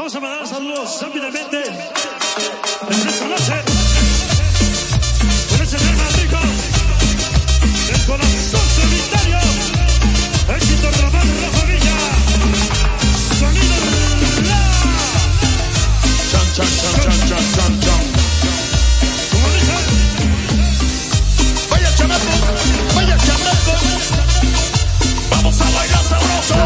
Vamos a mandar saludos rápidamente en esta noche. Con ese tema rico del corazón solitario. Éxito Ramón Rafa Villa. Sonido la. Chan, chan, chan, chan, chan, chan, chan. ¿Cómo dice? Vaya chamaco, vaya chamaco. Vamos a bailar sabroso.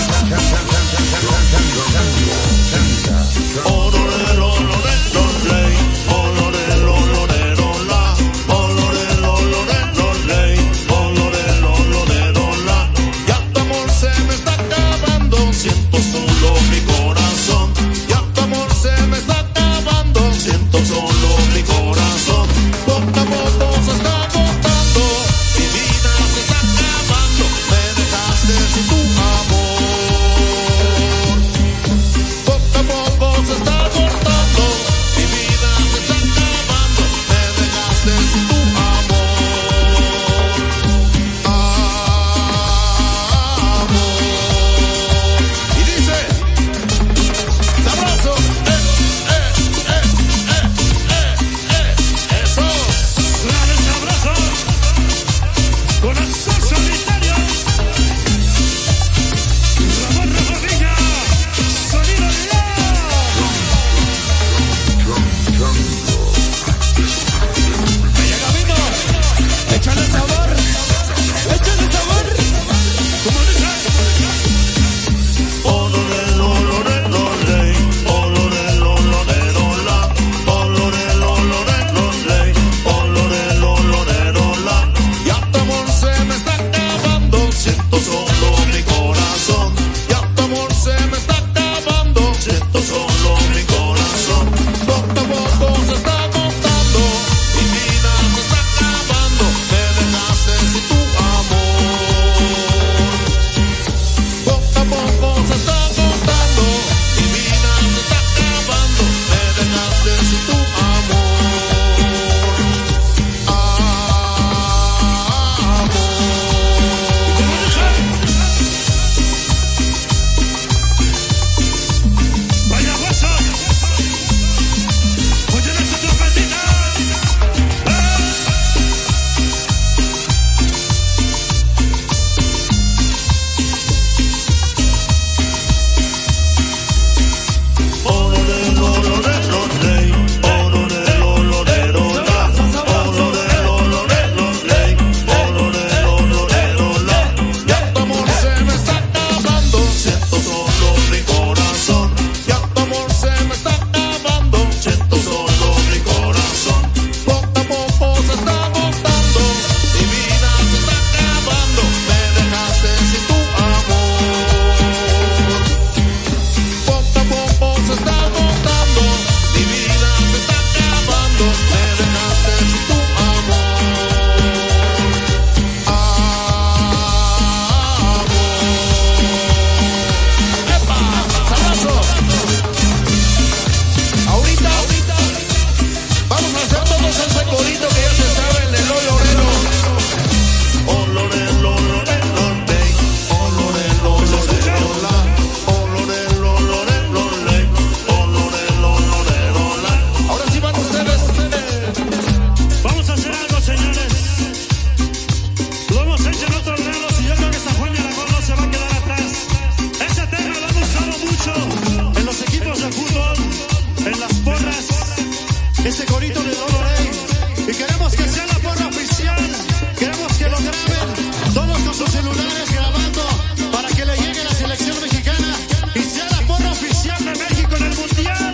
Ese corito de Dolorey. Y queremos que sea la porra oficial. Queremos que lo graben todos con sus celulares grabando para que le llegue a la selección mexicana y sea la porra oficial de México en el mundial.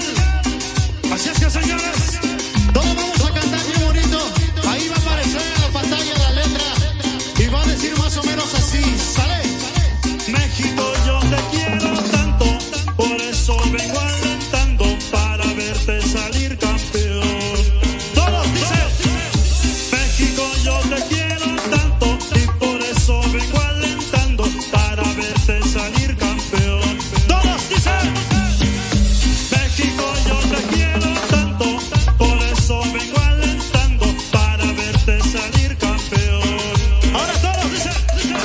Así es que, señores, todos vamos a cantar bien bonito. Ahí va a aparecer en la pantalla la letra y va a decir más o menos así. ¿Sale? México, yo te quiero tanto, por eso vengo alentando para verte salir campeón. Todos dicen, México, yo te quiero tanto y por eso vengo alentando para verte salir campeón. Todos dicen, México, yo te quiero tanto, por eso vengo alentando para verte salir campeón. Ahora todos dicen,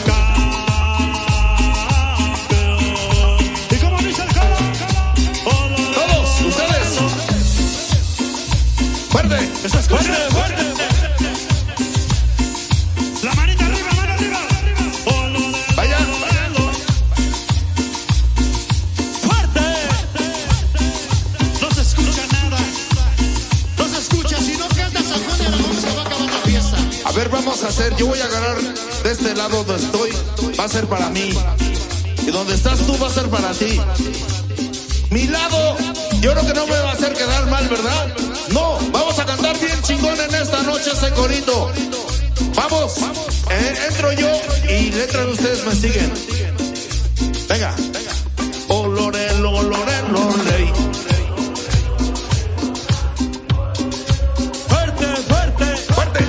campeón. ¿Y cómo dice el coro? fuerte. Eso es fuerte, fuerte. La manita arriba, mano arriba. Vaya. Fuerte. No se escucha nada. No se escucha. Si no cantas al Juan de Aragón se va a acabar la fiesta. A ver, vamos a hacer. Yo voy a agarrar de este lado donde estoy. Va a ser para mí. Y donde estás tú va a ser para ti. Mi lado, yo creo que no me va a hacer quedar mal, ¿verdad? No, vamos a cantar bien chingón en esta noche ese corito. Vamos, entro yo y letras de ustedes me siguen. Venga. Olorelo, olorelo, rey. Fuerte, fuerte. Fuerte.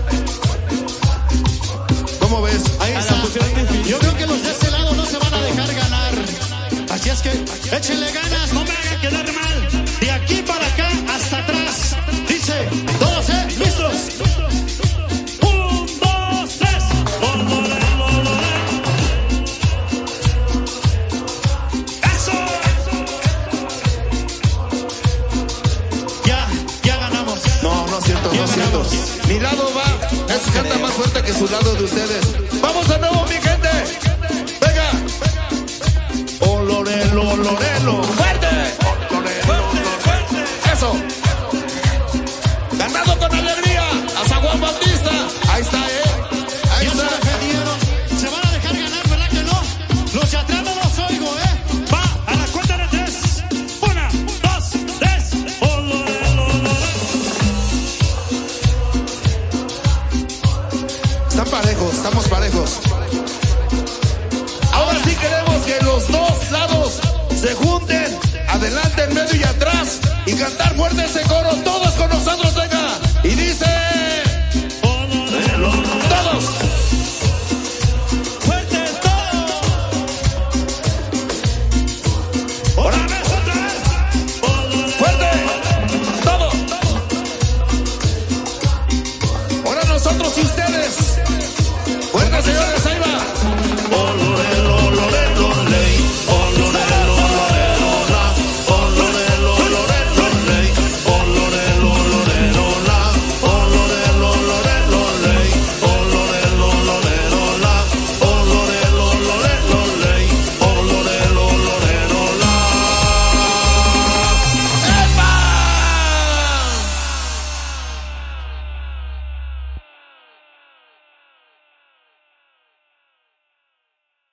¿Cómo ves? Ahí está. Yo creo que los de este lado no se van a dejar ganar. Así es que échenle ganas, no me hagan quedar mal. De aquí para acá hasta atrás. Dice, todos, listos. 1, 2, 3. Eso. Ya ganamos. No, no es cierto, no es cierto. Mi lado va, canta más fuerte que su lado de ustedes. Vamos de nuevo, mi gente. Venga. Olorelo, olorelo. Fuerte. Olorelo, olorelo. Eso. Ganado con alegría. A San Juan Bautista. Ahí está, Ahí Ya se está. defendieron. Se van a dejar ganar, ¿verdad que no? Los de atrás no los oigo, Va a la cuenta de 3. 1, 2, 3. Están parejos, estamos parejos. Ahora sí queremos que los dos lados se junten, adelante, en medio y atrás, y cantar fuerte ese coro todo.